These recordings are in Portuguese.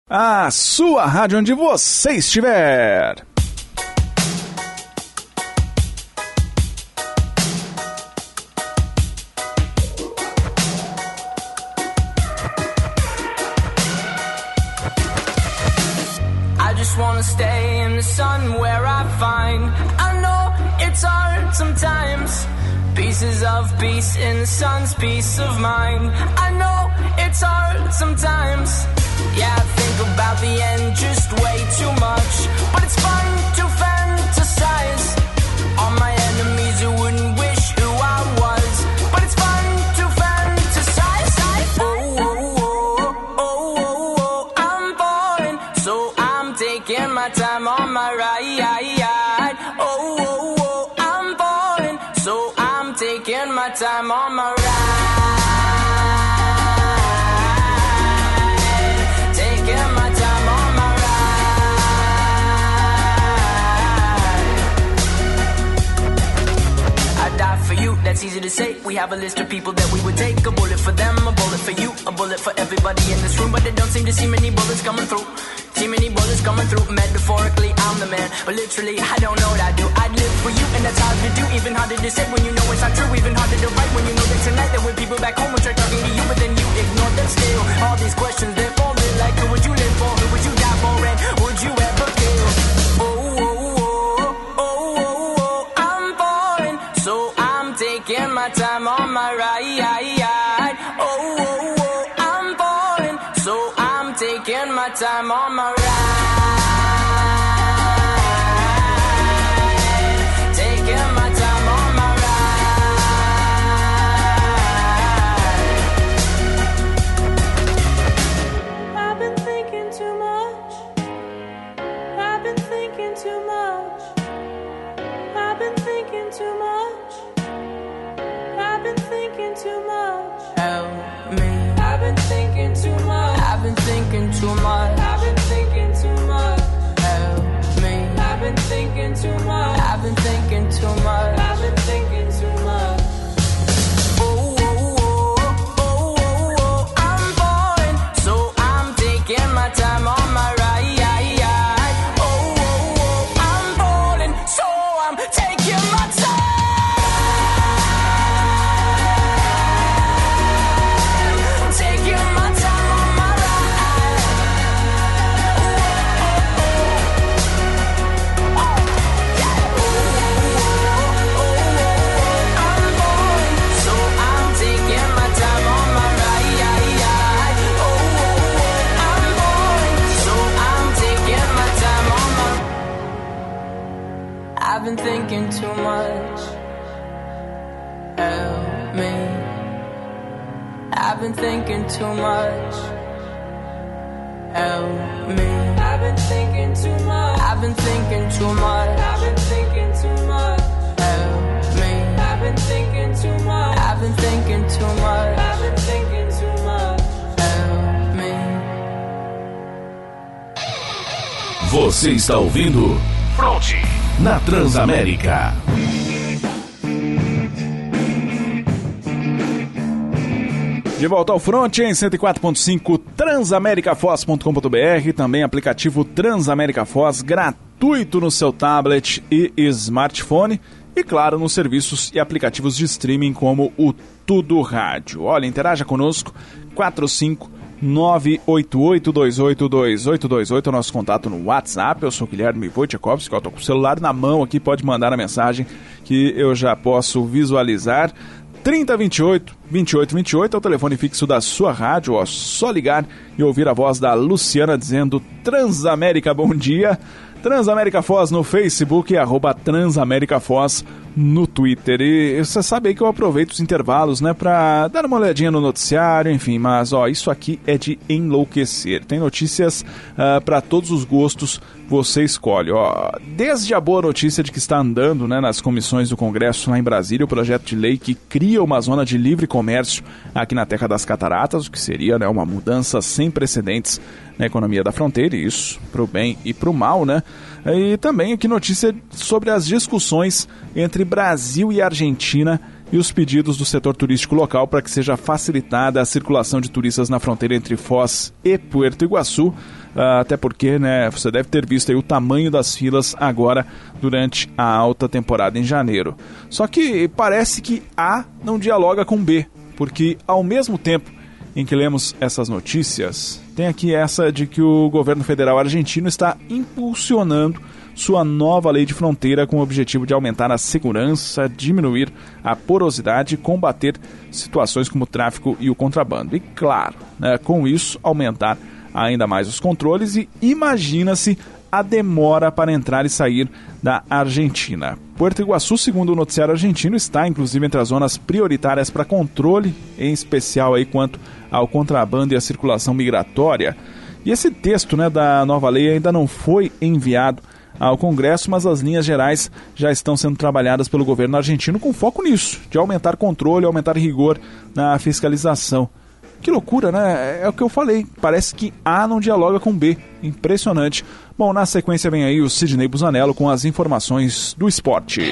A sua rádio onde você estiver. I just wanna stay in the sun where I find I know it's hard sometimes. Pieces of peace in the sun's peace of mind. I know it's hard sometimes. Yeah, I think about the end just way too much. But it's fun to fantasize on my enemies who wouldn't wish who I was. But it's fun to fantasize. Oh, oh, oh, oh, oh, oh, I'm falling, so I'm taking my time on my ride. Oh, oh, oh, I'm falling, so I'm taking my time on my ride. That's easy to say. We have a list of people that we would take. A bullet for them, a bullet for you, a bullet for everybody in this room. But they don't seem to see many bullets coming through. See many bullets coming through. Metaphorically, I'm the man, but literally, I don't know what I do. I'd live for you, and that's hard to do. Even harder to say when you know it's not true. Even harder to write when you know that tonight there were people back home who tried talking to you, but then you ignored them still. All these questions, they're falling like, who would you live for? Who would you die for? And would you ever kill? Oh, oh, oh, oh, oh, oh, I'm falling, so I'm taking my time on my ride. Oh, oh, oh, I'm falling, so I'm taking my time on my ride. Taking my time on my ride. I've been thinking too much. I've been thinking too much. I've been thinking too much. I've been thinking too much. Help me. I've been thinking too much. I've been thinking too much. I've been thinking too much. Help me. I've been thinking too much. I've been thinking too much. I've been thinking too much. Oh, oh, oh, oh, oh, oh, I'm falling, so I'm taking my time on my ride. Oh, oh, oh, I'm falling, so I'm taking my time. I've been thinking too much. Help me. I've been thinking too much. Help me. I've been thinking too much. I've been thinking too much. I've been thinking too much. Help me. I've been thinking too much. I've been thinking too much. I've been thinking too much. Help me. Você está ouvindo Fronte na Transamérica. De volta ao Fronte em 104.5 transamericafoz.com.br, também aplicativo Transamérica Foz, gratuito no seu tablet e smartphone, e claro, nos serviços e aplicativos de streaming como o Tudo Rádio. Olha, interaja conosco, 45988282828 é o nosso contato no WhatsApp. Eu sou o Guilherme Wojciechowski, eu estou com o celular na mão aqui, pode mandar a mensagem que eu já posso visualizar. 3028-2828 é o telefone fixo da sua rádio, ó, só ligar e ouvir a voz da Luciana dizendo Transamérica, bom dia. Transamérica Foz no Facebook e @Transamérica Foz no Twitter. E você sabe aí que eu aproveito os intervalos, né, pra dar uma olhadinha no noticiário, enfim, mas ó, isso aqui é de enlouquecer. Tem notícias para todos os gostos, você escolhe. Ó, desde a boa notícia de que está andando, né, nas comissões do Congresso lá em Brasília, o projeto de lei que cria uma zona de livre comércio aqui na Terra das Cataratas, o que seria, né, uma mudança sem precedentes na economia da fronteira, e isso pro bem e pro mal, né? E também aqui notícia sobre as discussões entre Brasil e Argentina e os pedidos do setor turístico local para que seja facilitada a circulação de turistas na fronteira entre Foz e Puerto Iguaçu, até porque, né, você deve ter visto aí o tamanho das filas agora durante a alta temporada em janeiro. Só que parece que A não dialoga com B, porque ao mesmo tempo em que lemos essas notícias, tem aqui essa de que o governo federal argentino está impulsionando sua nova lei de fronteira com o objetivo de aumentar a segurança, diminuir a porosidade e combater situações como o tráfico e o contrabando. E claro, né, com isso aumentar ainda mais os controles e imagina-se a demora para entrar e sair da Argentina. Puerto Iguaçu, segundo o noticiário argentino, está inclusive entre as zonas prioritárias para controle, em especial aí quanto ao contrabando e à circulação migratória. E esse texto, né, da nova lei ainda não foi enviado ao Congresso, mas as linhas gerais já estão sendo trabalhadas pelo governo argentino com foco nisso, de aumentar controle, aumentar rigor na fiscalização. Que loucura, né? É o que eu falei. Parece que A não dialoga com B. Impressionante. Bom, na sequência vem aí o Sidney Busanello com as informações do esporte.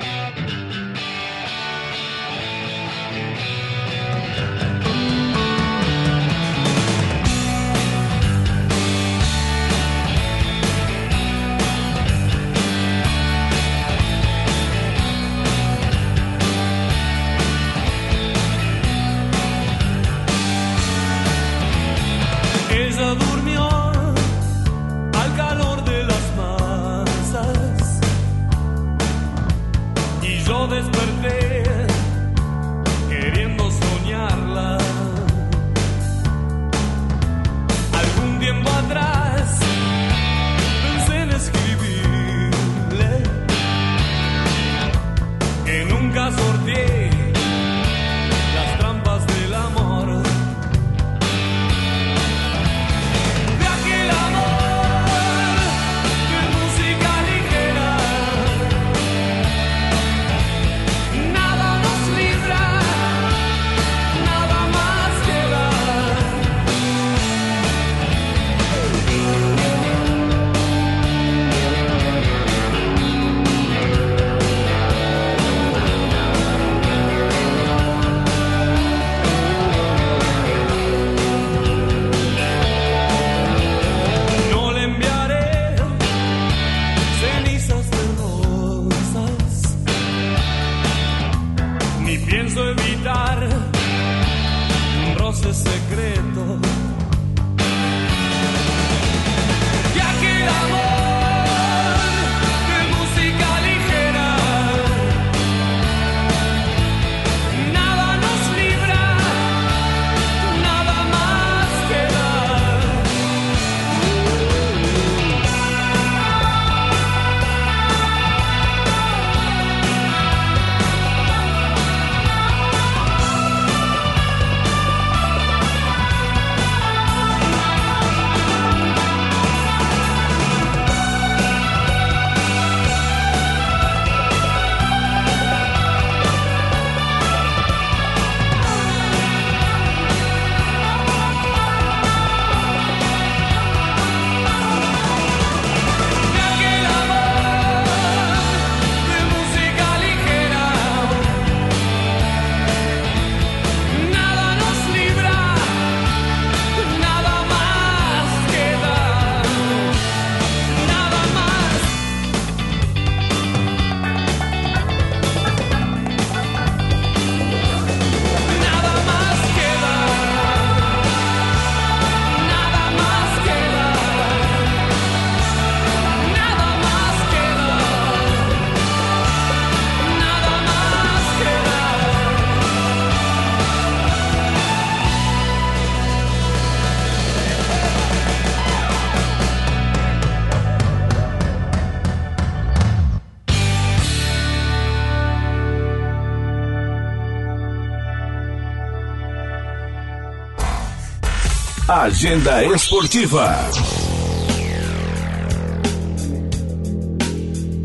Agenda Esportiva.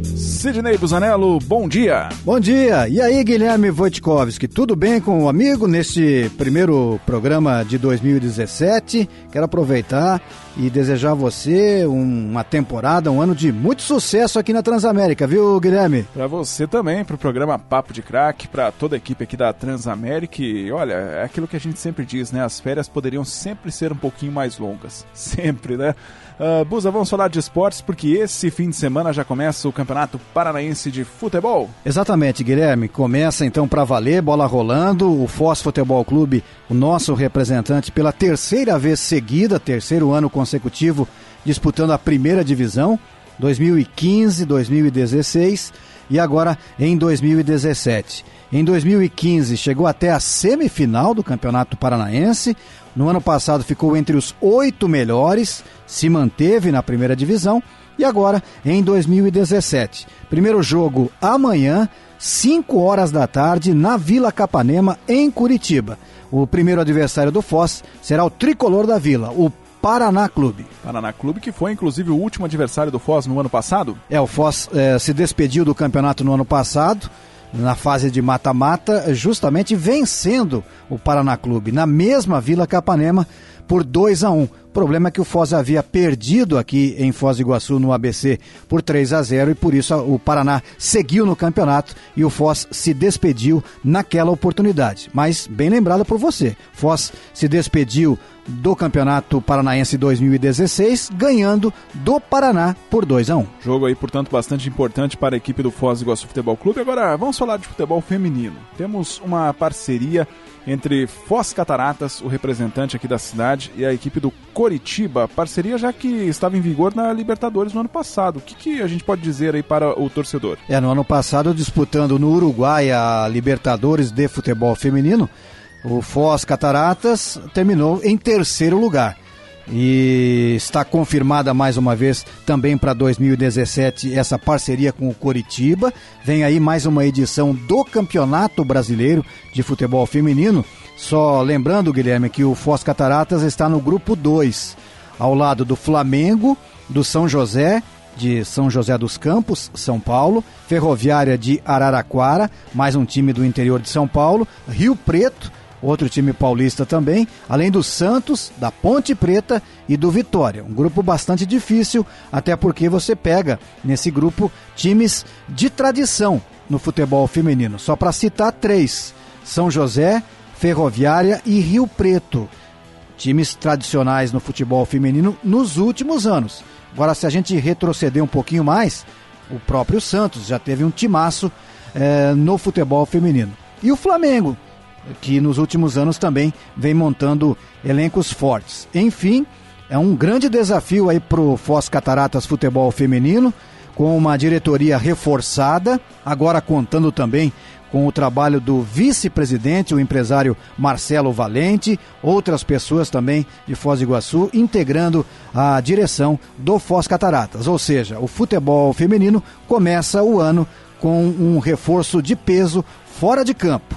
Sidnei Busanello, bom dia. Bom dia. E aí, Guilherme Wojtkowski, tudo bem com o amigo neste primeiro programa de 2017? Quero aproveitar e desejar a você uma temporada, um ano de muito sucesso aqui na Transamérica, viu, Guilherme? Para você também, para o programa Papo de Crack, para toda a equipe aqui da Transamérica. E olha, é aquilo que a gente sempre diz, né? As férias poderiam sempre ser um pouquinho mais longas. Sempre, né? Busa, vamos falar de esportes porque esse fim de semana já começa o Campeonato Paranaense de Futebol. Exatamente, Guilherme. Começa então para valer, bola rolando. O Foz Futebol Clube, o nosso representante pela terceira vez seguida, terceiro ano consecutivo, disputando a primeira divisão, 2015, 2016 e agora em 2017. Em 2015 chegou até a semifinal do Campeonato Paranaense. No ano passado ficou entre os 8 melhores, se manteve na primeira divisão. E agora em 2017, primeiro jogo amanhã, 5 horas da tarde, na Vila Capanema, em Curitiba. O primeiro adversário do Foz será o tricolor da Vila, o Paraná Clube. Paraná Clube, que foi inclusive o último adversário do Foz no ano passado? O Foz se despediu do campeonato no ano passado, na fase de mata-mata, justamente vencendo o Paraná Clube, na mesma Vila Capanema, por 2-1. O problema é que o Foz havia perdido aqui em Foz do Iguaçu, no ABC, por 3-0, e por isso o Paraná seguiu no campeonato e o Foz se despediu naquela oportunidade. Mas, bem lembrado por você, Foz se despediu do Campeonato Paranaense 2016, ganhando do Paraná por 2-1. Jogo aí, portanto, bastante importante para a equipe do Foz do Iguaçu Futebol Clube. Agora, vamos falar de futebol feminino. Temos uma parceria entre Foz Cataratas, o representante aqui da cidade, e a equipe do Coritiba, parceria já que estava em vigor na Libertadores no ano passado. O que a gente pode dizer aí para o torcedor? No ano passado, disputando no Uruguai a Libertadores de futebol feminino, o Foz Cataratas terminou em terceiro lugar. E está confirmada mais uma vez também para 2017 essa parceria com o Coritiba. Vem aí mais uma edição do Campeonato Brasileiro de Futebol Feminino. Só lembrando, Guilherme, que o Foz Cataratas está no grupo 2, ao lado do Flamengo, do São José, de São José dos Campos, São Paulo, Ferroviária de Araraquara, mais um time do interior de São Paulo, Rio Preto, outro time paulista também, além do Santos, da Ponte Preta e do Vitória. Um grupo bastante difícil, até porque você pega nesse grupo times de tradição no futebol feminino. Só para citar 3, São José, Ferroviária e Rio Preto. Times tradicionais no futebol feminino nos últimos anos. Agora, se a gente retroceder um pouquinho mais, o próprio Santos já teve um timaço no futebol feminino. E o Flamengo, que nos últimos anos também vem montando elencos fortes. Enfim, é um grande desafio aí pro Foz Cataratas Futebol Feminino, com uma diretoria reforçada, agora contando também com o trabalho do vice-presidente, o empresário Marcelo Valente, outras pessoas também de Foz do Iguaçu, integrando a direção do Foz Cataratas. Ou seja, o futebol feminino começa o ano com um reforço de peso fora de campo.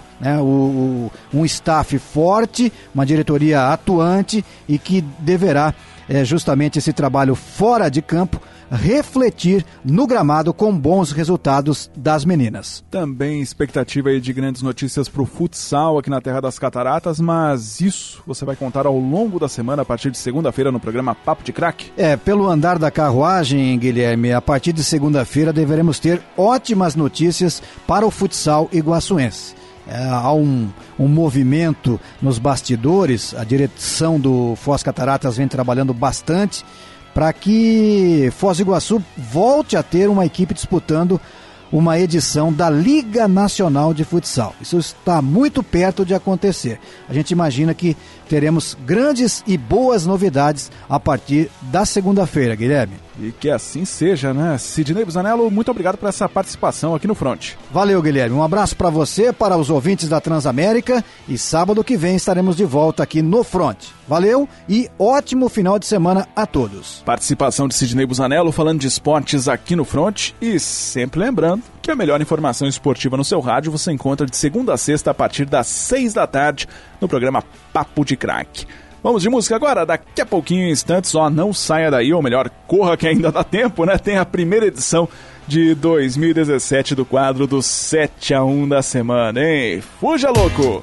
Um staff forte, uma diretoria atuante e que deverá justamente esse trabalho fora de campo refletir no gramado com bons resultados das meninas. Também expectativa aí de grandes notícias para o futsal aqui na Terra das Cataratas, mas isso você vai contar ao longo da semana, a partir de segunda-feira no programa Papo de Crack? Pelo andar da carruagem, Guilherme, a partir de segunda-feira deveremos ter ótimas notícias para o futsal iguaçuense. Há um movimento nos bastidores, a direção do Foz Cataratas vem trabalhando bastante para que Foz do Iguaçu volte a ter uma equipe disputando uma edição da Liga Nacional de Futsal. Isso está muito perto de acontecer. A gente imagina que teremos grandes e boas novidades a partir da segunda-feira, Guilherme. E que assim seja, né? Sidnei Busanello, muito obrigado por essa participação aqui no Front. Valeu, Guilherme. Um abraço para você, para os ouvintes da Transamérica, e sábado que vem estaremos de volta aqui no Front. Valeu e ótimo final de semana a todos. Participação de Sidnei Busanello falando de esportes aqui no Front, e sempre lembrando que a melhor informação esportiva no seu rádio você encontra de segunda a sexta a partir das 6 da tarde no programa Papo de Crack. Vamos de música agora, daqui a pouquinho, instantes, não saia daí, ou melhor, corra que ainda dá tempo, né? Tem a primeira edição de 2017 do quadro do 7-1 da semana, hein? Fuja, louco!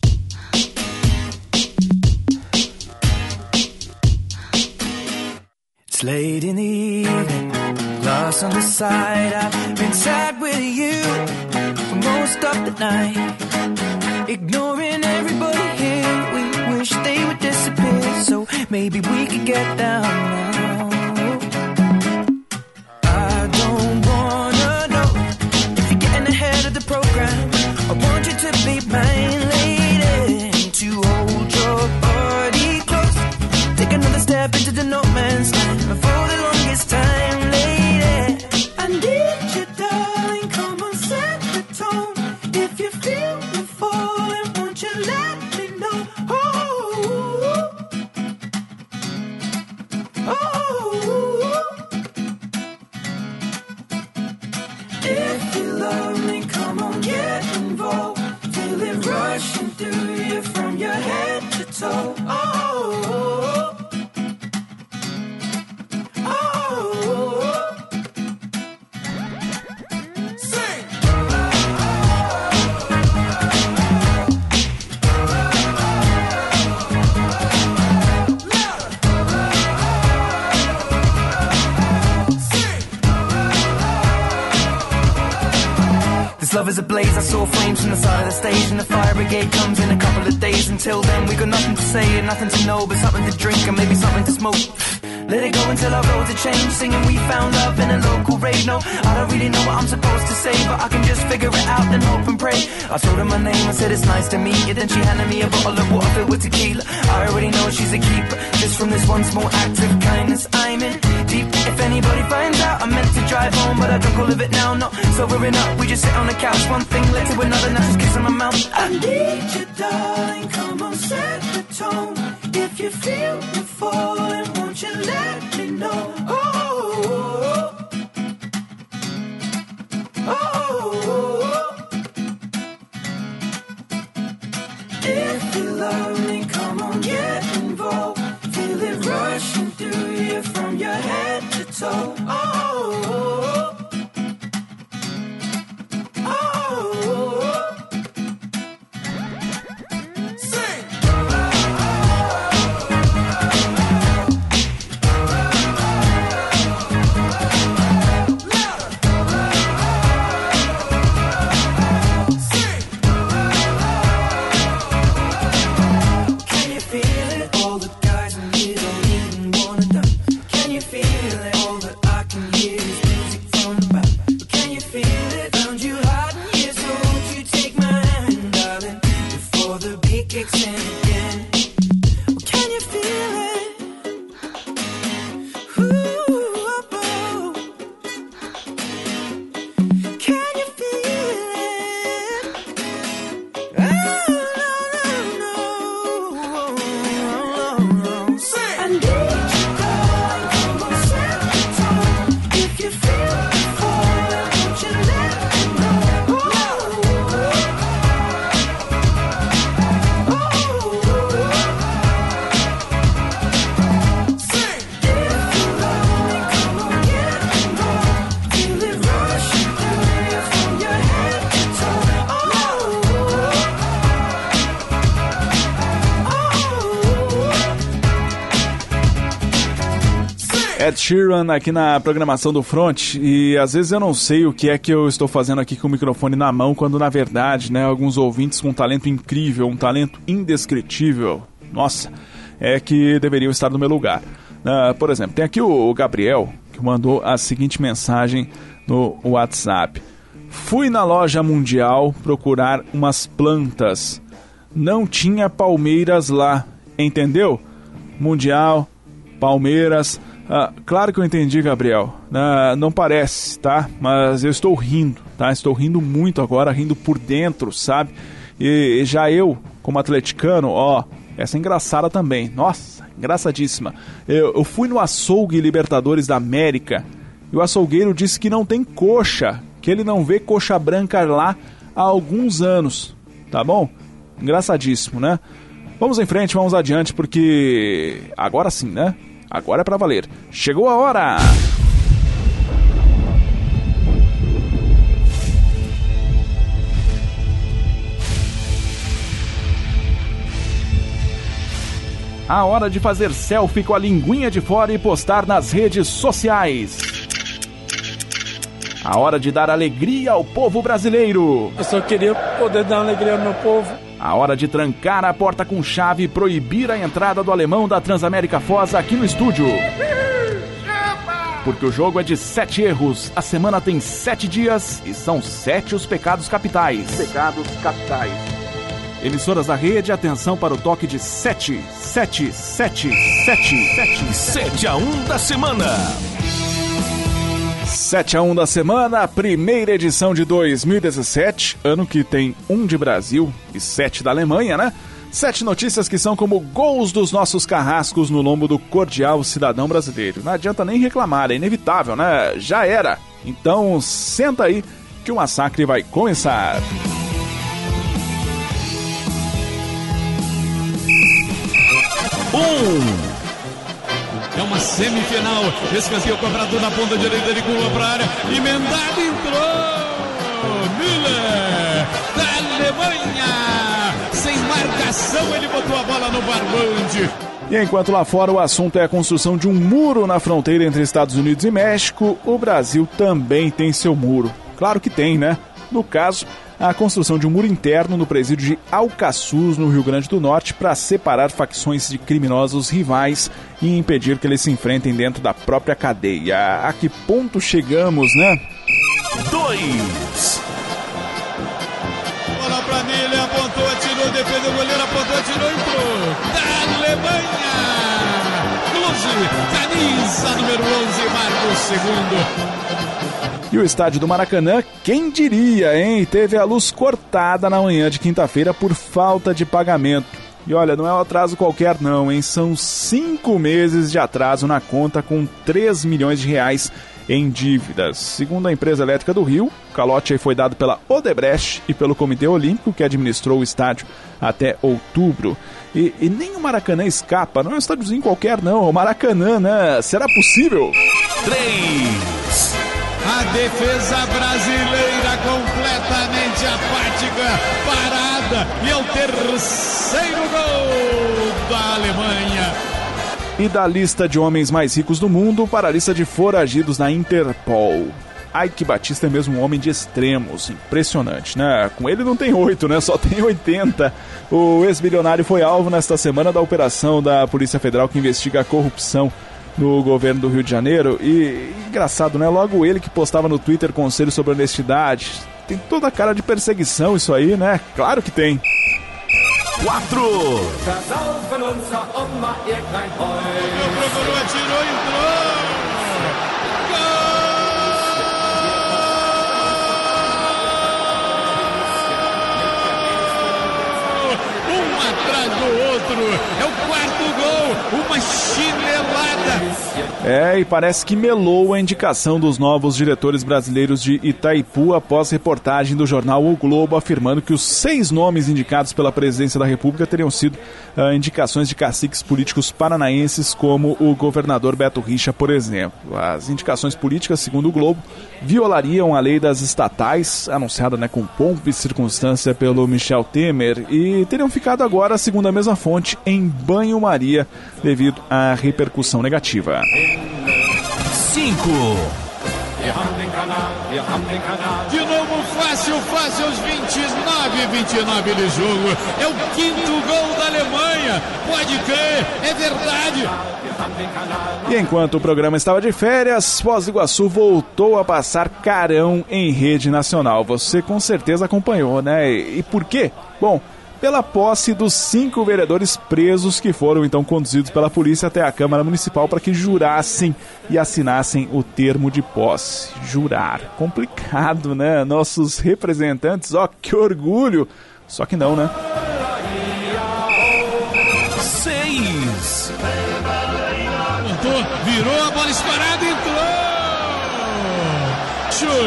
It's late in the evening, lost on the side. I've been sad with you for most of the night, ignoring everybody here. We wish they would disappear, so maybe we could get down now. I don't wanna know if you're getting ahead of the program. I want you to be mine, lady, to hold your body close. Take another step into the no man's land for the longest time, lady. I need you, darling, come on, set the tone. If you feel me falling, won't you let me know? Oh, oh. If you love me, come on, get involved. Feel it rushing through you from your head to toe. Oh, love is ablaze, I saw flames from the side of the stage, and the fire brigade comes in a couple of days. Until then we got nothing to say and nothing to know, but something to drink and maybe something to smoke. Let it go until our roads are changed, singing we found love in a local rave. No, I don't really know what I'm supposed to say, but I can just figure it out and hope and pray. I told her my name, I said it's nice to meet you, then she handed me a bottle of water filled with tequila. I already know she's a keeper, just from this one small act of kindness I'm in deep. If anybody finds out, I meant to drive home, but I drunk all of it now, not sobering up. We just sit on the couch, one thing led to another, now just kissing my mouth. I need you, darling, come on, set the tone. If you feel me falling, won't you let me know? Oh, oh, oh. If you love me, come on, get involved. Feel it rushing through you from your head to toe. Oh, oh. Ed Sheeran aqui na programação do Front, e às vezes eu não sei o que é que eu estou fazendo aqui com o microfone na mão, quando na verdade, né, alguns ouvintes com um talento incrível, um talento indescritível, nossa, é que deveriam estar no meu lugar. Por exemplo, tem aqui o Gabriel, que mandou a seguinte mensagem no WhatsApp: fui na loja Mundial procurar umas plantas, não tinha palmeiras lá, entendeu? Mundial, Palmeiras. Claro que eu entendi, Gabriel. Não parece, tá? Mas eu estou rindo, tá? Estou rindo muito agora, rindo por dentro, sabe? E já eu, como atleticano, ó, essa é engraçada também. Nossa, engraçadíssima. Eu fui no açougue Libertadores da América e o açougueiro disse que não tem coxa, que ele não vê coxa branca lá há alguns anos, tá bom? Engraçadíssimo, né? Vamos em frente, vamos adiante, porque agora sim, né? Agora é pra valer. Chegou a hora! A hora de fazer selfie com a linguinha de fora e postar nas redes sociais. A hora de dar alegria ao povo brasileiro. Eu só queria poder dar alegria ao meu povo. A hora de trancar a porta com chave e proibir a entrada do alemão da Transamérica Foz aqui no estúdio. Porque o jogo é de 7 erros, a semana tem 7 dias e são 7 os pecados capitais. Pecados capitais. Emissoras da rede, atenção para o toque de 7, 7, 7, 7, 7. 7-1 da semana. 7-1 da semana, primeira edição de 2017, ano que tem 1 de Brasil e 7 da Alemanha, né? 7 notícias que são como gols dos nossos carrascos no lombo do cordial cidadão brasileiro. Não adianta nem reclamar, é inevitável, né? Já era. Então, senta aí que o massacre vai começar. É uma semifinal. Escanteio cobrado na ponta direita de curva para a área. Emendado, entrou. Müller, da Alemanha. Sem marcação, ele botou a bola no barbante. E enquanto lá fora o assunto é a construção de um muro na fronteira entre Estados Unidos e México, o Brasil também tem seu muro. Claro que tem, né? No caso, a construção de um muro interno no presídio de Alcaçuz, no Rio Grande do Norte, para separar facções de criminosos rivais e impedir que eles se enfrentem dentro da própria cadeia. A que ponto chegamos, né? 2. Bola pra Nele, apontou, atirou, defendeu o goleiro, apontou, atirou, entrou. Da Alemanha! Klose, camisa número 11, marca o segundo. E o estádio do Maracanã, quem diria, hein? Teve a luz cortada na manhã de quinta-feira por falta de pagamento. E olha, não é um atraso qualquer não, hein? São 5 meses de atraso na conta com 3 milhões de reais em dívidas. Segundo a empresa elétrica do Rio, o calote aí foi dado pela Odebrecht e pelo Comitê Olímpico, que administrou o estádio até outubro. E nem o Maracanã escapa, não é um estádiozinho qualquer não, é o Maracanã, né? Será possível? 3. A defesa brasileira completamente apática, parada, e é o terceiro gol da Alemanha. E da lista de homens mais ricos do mundo para a lista de foragidos na Interpol. Ike Batista é mesmo um homem de extremos, impressionante, né? Com ele não tem 8, né? Só tem 80. O ex-bilionário foi alvo nesta semana da operação da Polícia Federal que investiga a corrupção no governo do Rio de Janeiro. E engraçado, né? Logo ele que postava no Twitter conselhos sobre honestidade. Tem toda a cara de perseguição isso aí, né? Claro que tem. 4. Procurou, atirou, entrou. Atrás do outro, é o quarto gol, uma chinelada. E parece que melou a indicação dos novos diretores brasileiros de Itaipu após reportagem do jornal O Globo afirmando que os 6 nomes indicados pela presidência da República teriam sido indicações de caciques políticos paranaenses, como o governador Beto Richa, por exemplo. As indicações políticas, segundo o Globo, violariam a lei das estatais, anunciada, né, com pompa e circunstância pelo Michel Temer, e teriam ficado agora, segundo a mesma fonte, em banho-maria devido à repercussão negativa. 5. De novo, fácil, aos 29 de jogo. É o 5º gol da Alemanha. Pode crer, é verdade. E enquanto o programa estava de férias, Foz do Iguaçu voltou a passar carão em rede nacional. Você com certeza acompanhou, né? E por quê? Bom, pela posse dos 5 vereadores presos que foram então conduzidos pela polícia até a Câmara Municipal para que jurassem e assinassem o termo de posse. Jurar. Complicado, né? Nossos representantes, ó, que orgulho. Só que não, né? 6. Virou a bola escorada e entrou.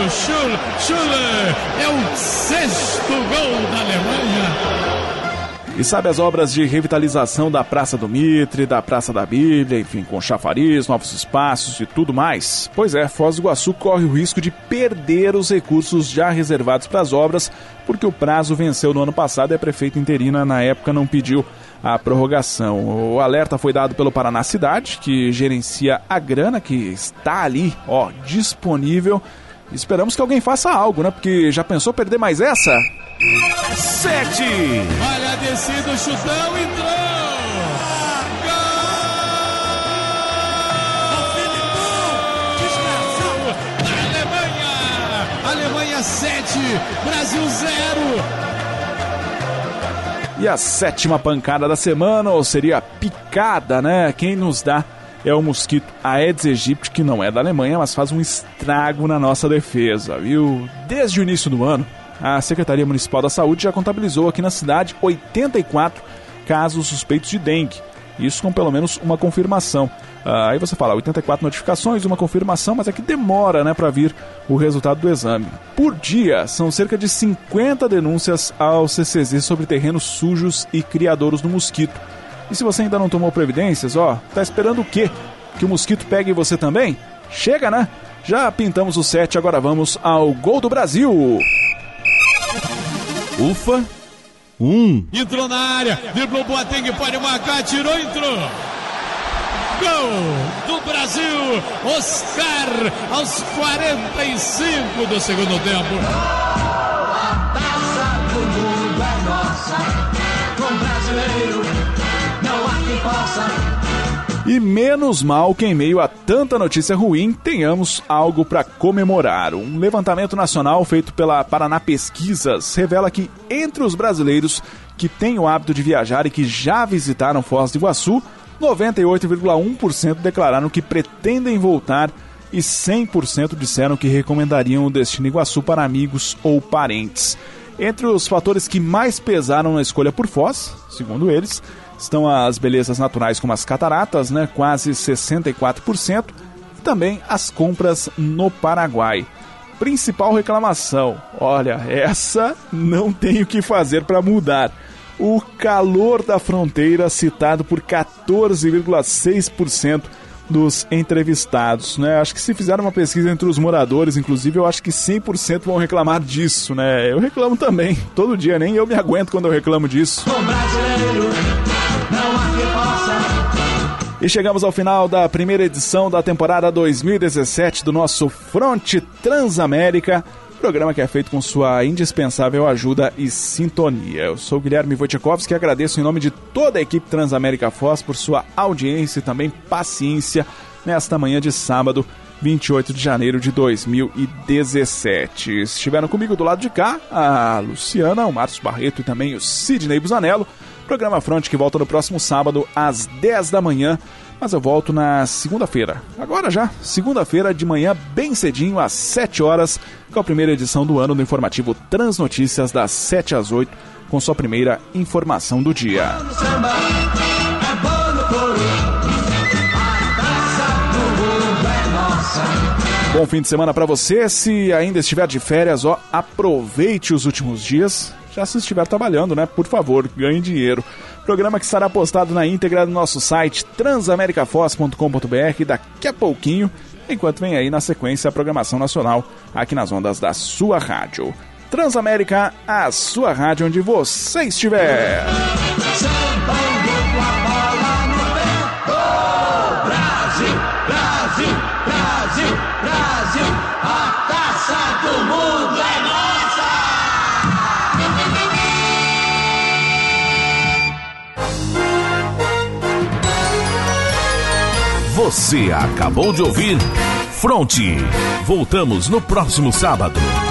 Schuller é o 6º gol da Alemanha. E sabe as obras de revitalização da Praça do Mitre, da Praça da Bíblia, enfim, com chafariz, novos espaços e tudo mais? Pois é, Foz do Iguaçu corre o risco de perder os recursos já reservados para as obras, porque o prazo venceu no ano passado e a prefeita interina na época não pediu a prorrogação. O alerta foi dado pelo Paraná Cidade, que gerencia a grana que está ali, disponível. Esperamos que alguém faça algo, né? Porque já pensou perder mais essa? 7. Olha a descida, o chutão, entrou! Gol! Da Alemanha 7, Brasil 0. E a 7ª pancada da semana, ou seria a picada, né? Quem nos dá é o mosquito Aedes aegypti, que não é da Alemanha, mas faz um estrago na nossa defesa, viu? Desde o início do ano, a Secretaria Municipal da Saúde já contabilizou aqui na cidade 84 casos suspeitos de dengue. Isso com pelo menos uma confirmação. Aí você fala, 84 notificações, uma confirmação, mas é que demora, né, para vir o resultado do exame. Por dia, são cerca de 50 denúncias ao CCZ sobre terrenos sujos e criadouros do mosquito. E se você ainda não tomou providências, tá esperando o quê? Que o mosquito pegue você também? Chega, né? Já pintamos o 7, agora vamos ao gol do Brasil. Ufa. 1. Entrou na área, driblou Boateng, pode marcar, tirou, entrou. Gol do Brasil, Oscar, aos 45 do segundo tempo. A taça do mundo é nossa, com brasileiro não há quem possa. E menos mal que em meio a tanta notícia ruim, tenhamos algo para comemorar. Um levantamento nacional feito pela Paraná Pesquisas revela que entre os brasileiros que têm o hábito de viajar e que já visitaram Foz do Iguaçu, 98,1% declararam que pretendem voltar e 100% disseram que recomendariam o destino Iguaçu para amigos ou parentes. Entre os fatores que mais pesaram na escolha por Foz, segundo eles, estão as belezas naturais como as cataratas, né, quase 64%, e também as compras no Paraguai. Principal reclamação, olha, essa não tem o que fazer para mudar. O calor da fronteira, citado por 14,6% dos entrevistados, né? Acho que se fizer uma pesquisa entre os moradores, inclusive, eu acho que 100% vão reclamar disso, né? Eu reclamo também, todo dia, nem eu me aguento quando eu reclamo disso. E chegamos ao final da primeira edição da temporada 2017 do nosso Fronte Transamérica, programa que é feito com sua indispensável ajuda e sintonia. Eu sou o Guilherme Wojciechowski e agradeço em nome de toda a equipe Transamérica Foz por sua audiência e também paciência nesta manhã de sábado, 28 de janeiro de 2017. Estiveram comigo do lado de cá a Luciana, o Márcio Barreto e também o Sidney Busanello. Programa Fronte que volta no próximo sábado às 10 da manhã, mas eu volto na segunda-feira. Agora já, segunda-feira de manhã, bem cedinho, às 7 horas, com a primeira edição do ano do informativo Transnotícias, das 7 às 8, com sua primeira informação do dia. Bom fim de semana para você. Se ainda estiver de férias, aproveite os últimos dias. Já se estiver trabalhando, né? Por favor, ganhe dinheiro. Programa que estará postado na íntegra no nosso site transamericafoz.com.br daqui a pouquinho, enquanto vem aí na sequência a programação nacional aqui nas ondas da sua rádio. Transamérica, a sua rádio onde você estiver. Brasil, Brasil, Brasil, Brasil, a taça do mundo é nossa! Você acabou de ouvir Fronte. Voltamos no próximo sábado.